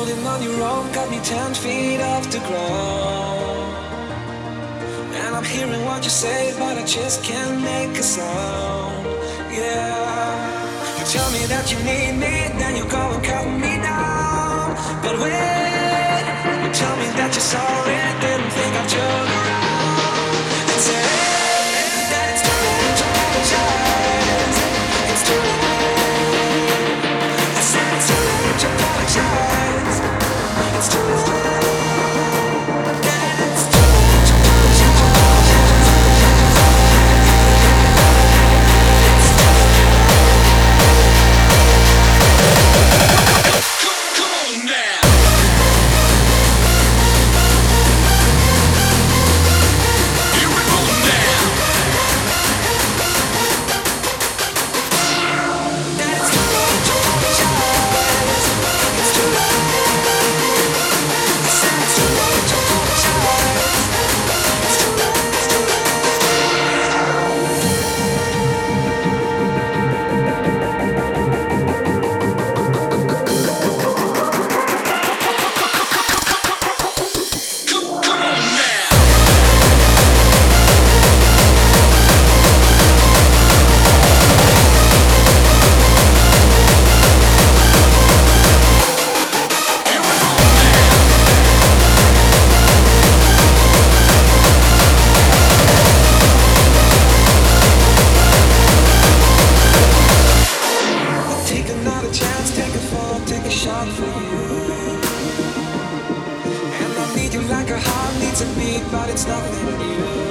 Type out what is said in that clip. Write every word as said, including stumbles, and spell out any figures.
holding on your own, got me ten feet off the ground. And I'm hearing what you say, but I just can't make a sound. Yeah, you tell me that you need me, then you go and cut me down. But wait, you tell me that you're sorry, didn't think I'd turn around and say that it's too late to apologize. It's too late. I said it's too late to apologize. It's too late. Like a heart needs a beat, but it's nothing new.